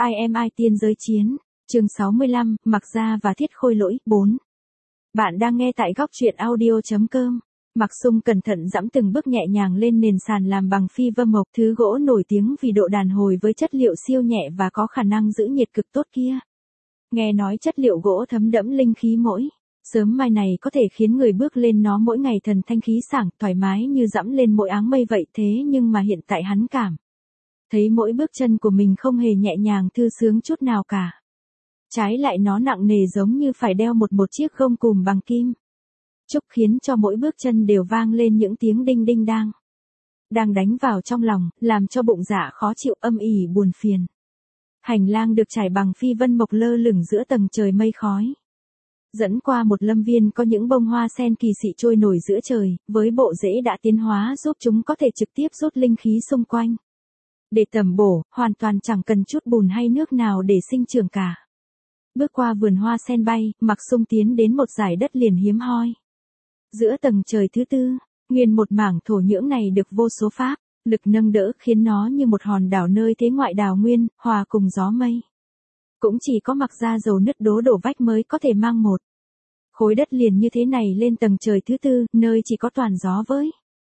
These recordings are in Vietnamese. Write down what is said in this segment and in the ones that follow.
IMI tiên giới chiến, chương 65, Mặc Gia và Thiết Khôi Lỗi, 4. Bạn đang nghe tại góc truyện audio.com. Mặc Sung cẩn thận dẫm từng bước nhẹ nhàng lên nền sàn làm bằng phi vân mộc, thứ gỗ nổi tiếng vì độ đàn hồi với chất liệu siêu nhẹ và có khả năng giữ nhiệt cực tốt kia. Nghe nói chất liệu gỗ thấm đẫm linh khí mỗi sớm mai này có thể khiến người bước lên nó mỗi ngày thần thanh khí sảng, thoải mái như dẫm lên mỗi áng mây vậy. Thế nhưng mà hiện tại hắn cảm thấy mỗi bước chân của mình không hề nhẹ nhàng thư sướng chút nào cả. Trái lại nó nặng nề giống như phải đeo một chiếc gông cùm bằng kim trúc, khiến cho mỗi bước chân đều vang lên những tiếng đinh đinh đang đánh vào trong lòng, làm cho bụng dạ khó chịu, âm ỉ buồn phiền. Hành lang được trải bằng phi vân mộc lơ lửng giữa tầng trời mây khói. Dẫn qua một lâm viên có những bông hoa sen kỳ dị trôi nổi giữa trời, với bộ rễ đã tiến hóa giúp chúng có thể trực tiếp rút linh khí xung quanh để tẩm bổ, hoàn toàn chẳng cần chút bùn hay nước nào để sinh trưởng cả. Bước qua vườn hoa sen bay, Mặc Sung tiến đến một dải đất liền hiếm hoi. Giữa tầng trời thứ tư, nguyên một mảng thổ nhưỡng này được vô số pháp lực nâng đỡ, khiến nó như một hòn đảo nơi thế ngoại đào nguyên, hòa cùng gió mây. Cũng chỉ có Mặc Gia dầu nứt đổ vách mới có thể mang một khối đất liền như thế này lên tầng trời thứ tư, nơi chỉ có toàn gió với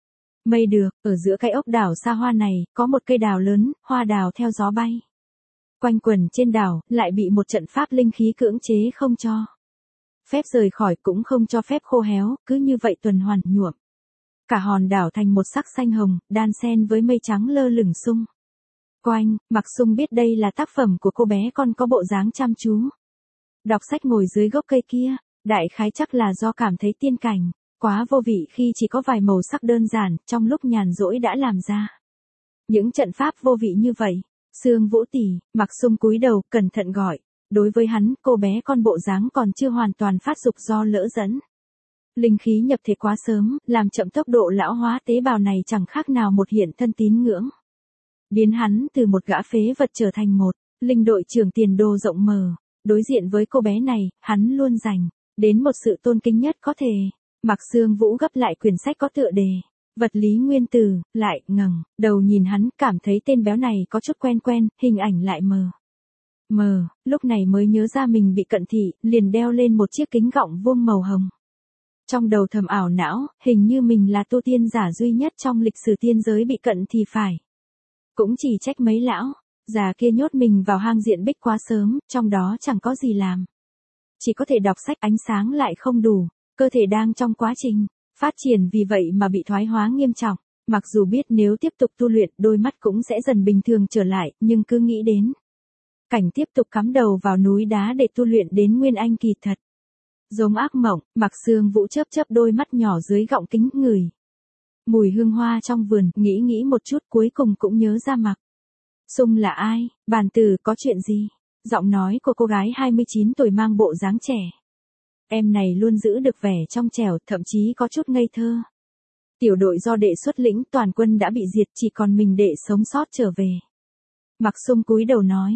mây được. Ở giữa cái ốc đảo xa hoa này, có một cây đào lớn, hoa đào theo gió bay quanh quẩn trên đảo, lại bị một trận pháp linh khí cưỡng chế không cho phép rời khỏi, cũng không cho phép khô héo, cứ như vậy tuần hoàn nhuộm cả hòn đảo thành một sắc xanh hồng, đan xen với mây trắng lơ lửng xung quanh. Mặc Sung biết đây là tác phẩm của cô bé con có bộ dáng chăm chú đọc sách ngồi dưới gốc cây kia, đại khái chắc là do cảm thấy tiên cảnh quá vô vị khi chỉ có vài màu sắc đơn giản, trong lúc nhàn rỗi đã làm ra những trận pháp vô vị như vậy. Sương Vũ tỷ, Mặc Sung cúi đầu, cẩn thận gọi. Đối với hắn, cô bé con bộ dáng còn chưa hoàn toàn phát dục do lỡ dẫn linh khí nhập thể quá sớm, làm chậm tốc độ lão hóa tế bào này, chẳng khác nào một hiện thân tín ngưỡng, biến hắn từ một gã phế vật trở thành một linh đội trưởng tiền đồ rộng mở. Đối diện với cô bé này, hắn luôn dành đến một sự tôn kính nhất có thể. Mặc Sương Vũ gấp lại quyển sách có tựa đề Vật lý nguyên tử, lại ngẩng đầu nhìn hắn, cảm thấy tên béo này có chút quen, hình ảnh lại mờ, lúc này mới nhớ ra mình bị cận thị, liền đeo lên một chiếc kính gọng vuông màu hồng. Trong đầu thầm ảo não, hình như mình là tu tiên giả duy nhất trong lịch sử tiên giới bị cận thì phải. Cũng chỉ trách mấy lão già kia nhốt mình vào hang diện bích quá sớm, trong đó chẳng có gì làm, chỉ có thể đọc sách, ánh sáng lại không đủ, cơ thể đang trong quá trình phát triển, vì vậy mà bị thoái hóa nghiêm trọng. Mặc dù biết nếu tiếp tục tu luyện, đôi mắt cũng sẽ dần bình thường trở lại, nhưng cứ nghĩ đến cảnh tiếp tục cắm đầu vào núi đá để tu luyện đến nguyên anh kỳ thật giống ác mộng. Mặc Sương Vũ chớp đôi mắt nhỏ dưới gọng kính, ngửi mùi hương hoa trong vườn, nghĩ một chút, cuối cùng cũng nhớ ra Mặc Sung là ai. Bàn tử, có chuyện gì? Giọng nói của cô gái 29 tuổi mang bộ dáng trẻ em này luôn giữ được vẻ trong trẻo, thậm chí có chút ngây thơ. Tiểu đội do đệ xuất lĩnh, toàn quân đã bị diệt, chỉ còn mình đệ sống sót trở về. Mặc Sung cúi đầu nói,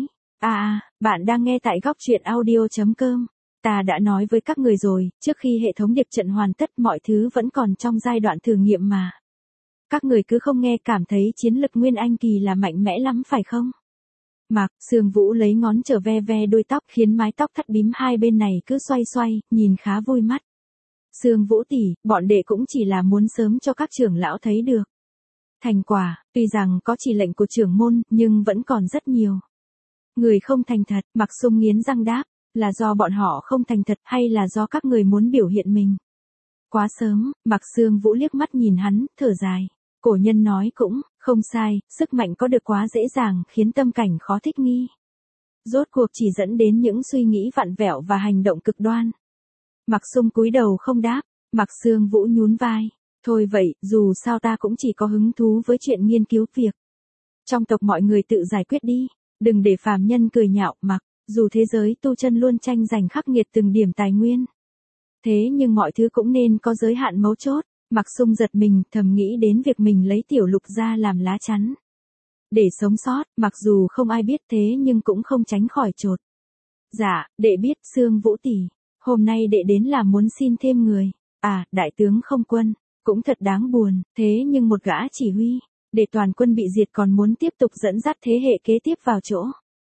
bạn đang nghe tại góc truyện audio.com. Ta đã nói với các người rồi, trước khi hệ thống điệp trận hoàn tất, mọi thứ vẫn còn trong giai đoạn thử nghiệm mà. Các người cứ không nghe, cảm thấy chiến lực Nguyên Anh kỳ là mạnh mẽ lắm phải không? Mặc Sương Vũ lấy ngón trỏ ve đuôi tóc, khiến mái tóc thắt bím hai bên này cứ xoay, nhìn khá vui mắt. Sương Vũ tỷ, bọn đệ cũng chỉ là muốn sớm cho các trưởng lão thấy được thành quả, tuy rằng có chỉ lệnh của trưởng môn, nhưng vẫn còn rất nhiều người không thành thật. Mặc Sung nghiến răng đáp, là do bọn họ không thành thật, hay là do các người muốn biểu hiện mình quá sớm? Mặc Sương Vũ liếc mắt nhìn hắn, thở dài. Cổ nhân nói cũng không sai, sức mạnh có được quá dễ dàng, khiến tâm cảnh khó thích nghi. Rốt cuộc chỉ dẫn đến những suy nghĩ vặn vẹo và hành động cực đoan. Mặc Sung cúi đầu không đáp. Mặc Sương Vũ nhún vai. Thôi vậy, dù sao ta cũng chỉ có hứng thú với chuyện nghiên cứu việc trong tộc, mọi người tự giải quyết đi, đừng để phàm nhân cười nhạo. Mặc dù thế giới tu chân luôn tranh giành khắc nghiệt từng điểm tài nguyên, thế nhưng mọi thứ cũng nên có giới hạn mấu chốt. Mặc Sung giật mình, thầm nghĩ đến việc mình lấy Tiểu Lục ra làm lá chắn để sống sót. Mặc dù không ai biết, thế nhưng cũng không tránh khỏi chột dạ. Đệ biết, Sương Vũ tỷ, hôm nay đệ đến là muốn xin thêm người. Đại tướng không quân, cũng thật đáng buồn, thế nhưng một gã chỉ huy để toàn quân bị diệt còn muốn tiếp tục dẫn dắt thế hệ kế tiếp vào chỗ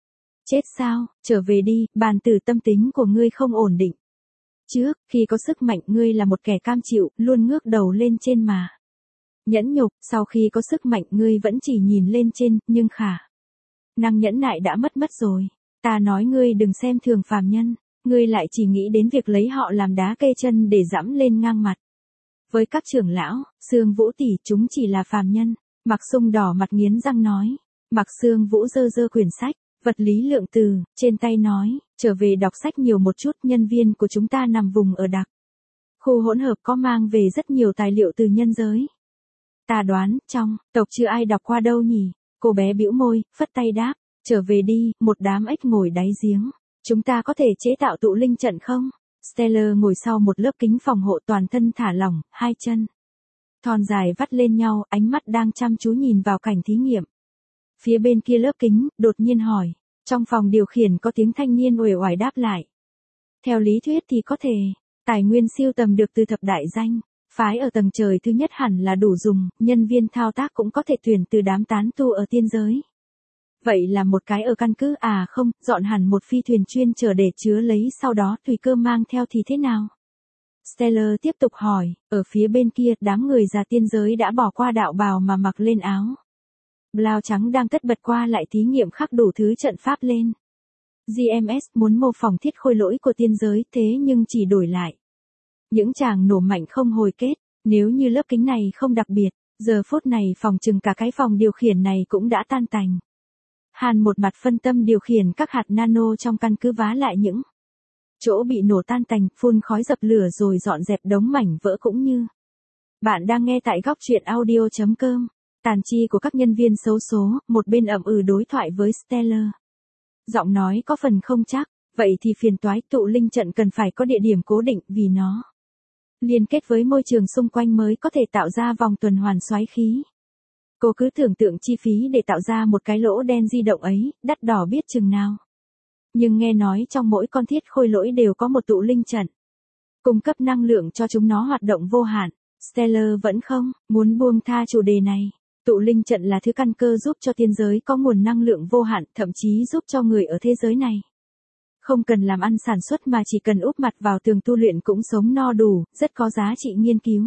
Chết sao, trở về đi, bàn tử tâm tính của ngươi không ổn định. Trước, khi có sức mạnh ngươi là một kẻ cam chịu, luôn ngước đầu lên trên mà. Nhẫn nhục, sau khi có sức mạnh ngươi vẫn chỉ nhìn lên trên, nhưng năng nhẫn nại đã mất rồi. Ta nói ngươi đừng xem thường phàm nhân, ngươi lại chỉ nghĩ đến việc lấy họ làm đá kê chân để dẫm lên ngang mặt. Với các trưởng lão, Sương Vũ tỷ chúng chỉ là phàm nhân. Mạc Sung đỏ mặt nghiến răng nói. Mạc Sương Vũ giơ quyển sách, vật lý lượng từ, trên tay nói, trở về đọc sách nhiều một chút, nhân viên của chúng ta nằm vùng ở đặc khu hỗn hợp có mang về rất nhiều tài liệu từ nhân giới. Ta đoán, trong tộc chưa ai đọc qua đâu nhỉ. Cô bé bĩu môi, phất tay đáp, trở về đi, một đám ếch ngồi đáy giếng. Chúng ta có thể chế tạo tụ linh trận không? Stellar ngồi sau một lớp kính phòng hộ, toàn thân thả lỏng, hai chân thon dài vắt lên nhau, ánh mắt đang chăm chú nhìn vào cảnh thí nghiệm. Phía bên kia lớp kính, đột nhiên hỏi. Trong phòng điều khiển có tiếng thanh niên uể oải đáp lại. Theo lý thuyết thì có thể, tài nguyên siêu tầm được từ thập đại danh phái ở tầng trời thứ nhất hẳn là đủ dùng, nhân viên thao tác cũng có thể tuyển từ đám tán tu ở tiên giới. Vậy là một cái ở căn cứ à không, dọn hẳn một phi thuyền chuyên chở để chứa lấy, sau đó tùy cơ mang theo thì thế nào? Stellar tiếp tục hỏi, ở phía bên kia, đám người già tiên giới đã bỏ qua đạo bào mà mặc lên áo blau trắng đang tất bật qua lại thí nghiệm khắc đủ thứ trận pháp lên. GMS muốn mô phỏng thiết khôi lỗi của tiên giới, thế nhưng chỉ đổi lại những tràng nổ mạnh không hồi kết. Nếu như lớp kính này không đặc biệt, giờ phút này phòng chừng cả cái phòng điều khiển này cũng đã tan tành. Hàn một mặt phân tâm điều khiển các hạt nano trong căn cứ, vá lại những chỗ bị nổ tan tành, phun khói dập lửa rồi dọn dẹp đống mảnh vỡ cũng như. Bạn đang nghe tại góc truyện audio.com. Tàn chi của các nhân viên xấu số, một bên ậm ừ đối thoại với Stellar. Giọng nói có phần không chắc, vậy thì phiền toái, tụ linh trận cần phải có địa điểm cố định vì nó liên kết với môi trường xung quanh mới có thể tạo ra vòng tuần hoàn xoáy khí. Cô cứ tưởng tượng chi phí để tạo ra một cái lỗ đen di động ấy, đắt đỏ biết chừng nào. Nhưng nghe nói trong mỗi con thiết khôi lỗi đều có một tụ linh trận, cung cấp năng lượng cho chúng nó hoạt động vô hạn. Stellar vẫn không muốn buông tha chủ đề này. Tụ linh trận là thứ căn cơ giúp cho tiên giới có nguồn năng lượng vô hạn, thậm chí giúp cho người ở thế giới này không cần làm ăn sản xuất mà chỉ cần úp mặt vào tường tu luyện cũng sống no đủ, rất có giá trị nghiên cứu.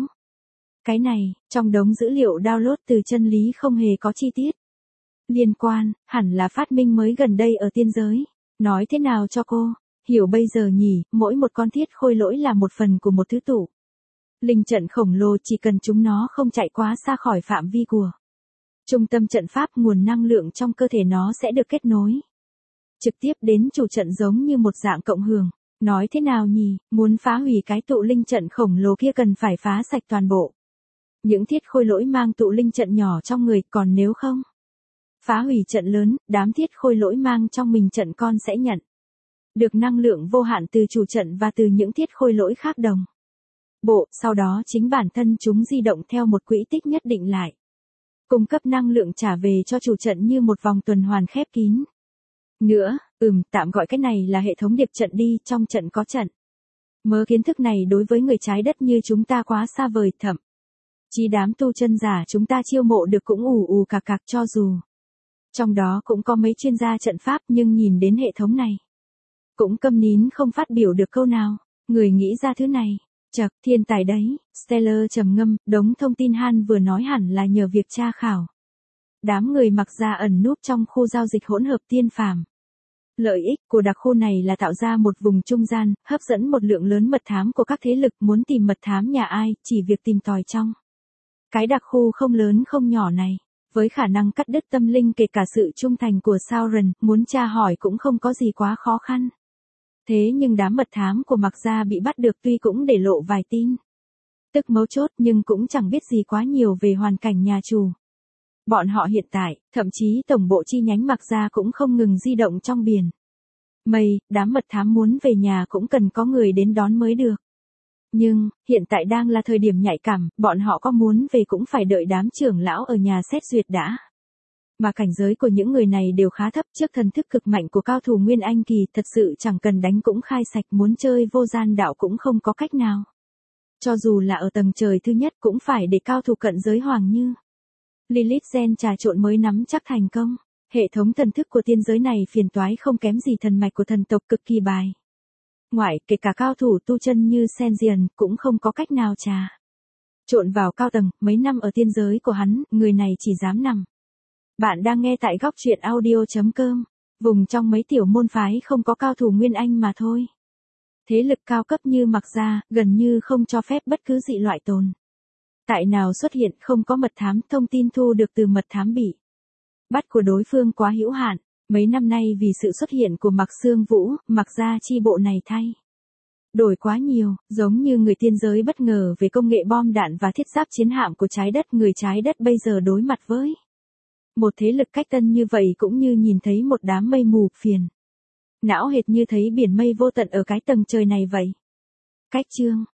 Cái này, trong đống dữ liệu download từ chân lý không hề có chi tiết liên quan, hẳn là phát minh mới gần đây ở tiên giới. Nói thế nào cho cô hiểu bây giờ nhỉ, mỗi một con thiết khôi lỗi là một phần của một thứ tụ linh trận khổng lồ, chỉ cần chúng nó không chạy quá xa khỏi phạm vi của trung tâm trận pháp, nguồn năng lượng trong cơ thể nó sẽ được kết nối trực tiếp đến chủ trận giống như một dạng cộng hưởng. Nói thế nào nhỉ, muốn phá hủy cái tụ linh trận khổng lồ kia cần phải phá sạch toàn bộ những thiết khôi lỗi mang tụ linh trận nhỏ trong người, còn nếu không phá hủy trận lớn, đám thiết khôi lỗi mang trong mình trận con sẽ nhận được năng lượng vô hạn từ chủ trận và từ những thiết khôi lỗi khác đồng bộ, sau đó chính bản thân chúng di động theo một quỹ tích nhất định lại cung cấp năng lượng trả về cho chủ trận như một vòng tuần hoàn khép kín. Nữa, tạm gọi cái này là hệ thống điệp trận đi, trong trận có trận. Mớ kiến thức này đối với người trái đất như chúng ta quá xa vời, thậm chí đám tu chân giả chúng ta chiêu mộ được cũng ù ù cạc cạc, cho dù trong đó cũng có mấy chuyên gia trận pháp, nhưng nhìn đến hệ thống này cũng câm nín không phát biểu được câu nào. Người nghĩ ra thứ này, chậc, thiên tài đấy. Stellar trầm ngâm, đống thông tin Han vừa nói hẳn là nhờ việc tra khảo đám người mặc da ẩn núp trong khu giao dịch hỗn hợp tiên phàm. Lợi ích của đặc khu này là tạo ra một vùng trung gian, hấp dẫn một lượng lớn mật thám của các thế lực. Muốn tìm mật thám nhà ai, chỉ việc tìm tòi trong cái đặc khu không lớn không nhỏ này, với khả năng cắt đứt tâm linh kể cả sự trung thành của Sauron, muốn tra hỏi cũng không có gì quá khó khăn. Thế nhưng đám mật thám của Mạc Gia bị bắt được, tuy cũng để lộ vài tin tức mấu chốt, nhưng cũng chẳng biết gì quá nhiều về hoàn cảnh nhà chủ bọn họ hiện tại, thậm chí tổng bộ chi nhánh Mạc Gia cũng không ngừng di động trong biển mây. Đám mật thám muốn về nhà cũng cần có người đến đón mới được. Nhưng, hiện tại đang là thời điểm nhạy cảm, bọn họ có muốn về cũng phải đợi đám trưởng lão ở nhà xét duyệt đã. Mà cảnh giới của những người này đều khá thấp, trước thần thức cực mạnh của cao thủ Nguyên Anh kỳ, thật sự chẳng cần đánh cũng khai sạch, muốn chơi vô gian đạo cũng không có cách nào. Cho dù là ở tầng trời thứ nhất cũng phải để cao thủ cận giới hoàng như Lilith Gen trà trộn mới nắm chắc thành công. Hệ thống thần thức của tiên giới này phiền toái không kém gì thần mạch của thần tộc cực kỳ bài. Ngoại, kể cả cao thủ tu chân như Senjian cũng không có cách nào trà trộn vào cao tầng, mấy năm ở tiên giới của hắn, người này chỉ dám nằm. Bạn đang nghe tại góc truyện audio.com, vùng trong mấy tiểu môn phái không có cao thủ nguyên anh mà thôi. Thế lực cao cấp như Mạc Gia, gần như không cho phép bất cứ dị loại tồn tại nào xuất hiện, không có mật thám, thông tin thu được từ mật thám bị bắt của đối phương quá hữu hạn. Mấy năm nay vì sự xuất hiện của Mạc Xương Vũ, Mạc Gia chi bộ này thay đổi quá nhiều, giống như người tiên giới bất ngờ về công nghệ bom đạn và thiết giáp chiến hạm của trái đất. Người trái đất bây giờ đối mặt với một thế lực cách tân như vậy cũng như nhìn thấy một đám mây mù phiền não hệt như thấy biển mây vô tận ở cái tầng trời này vậy. Cách chương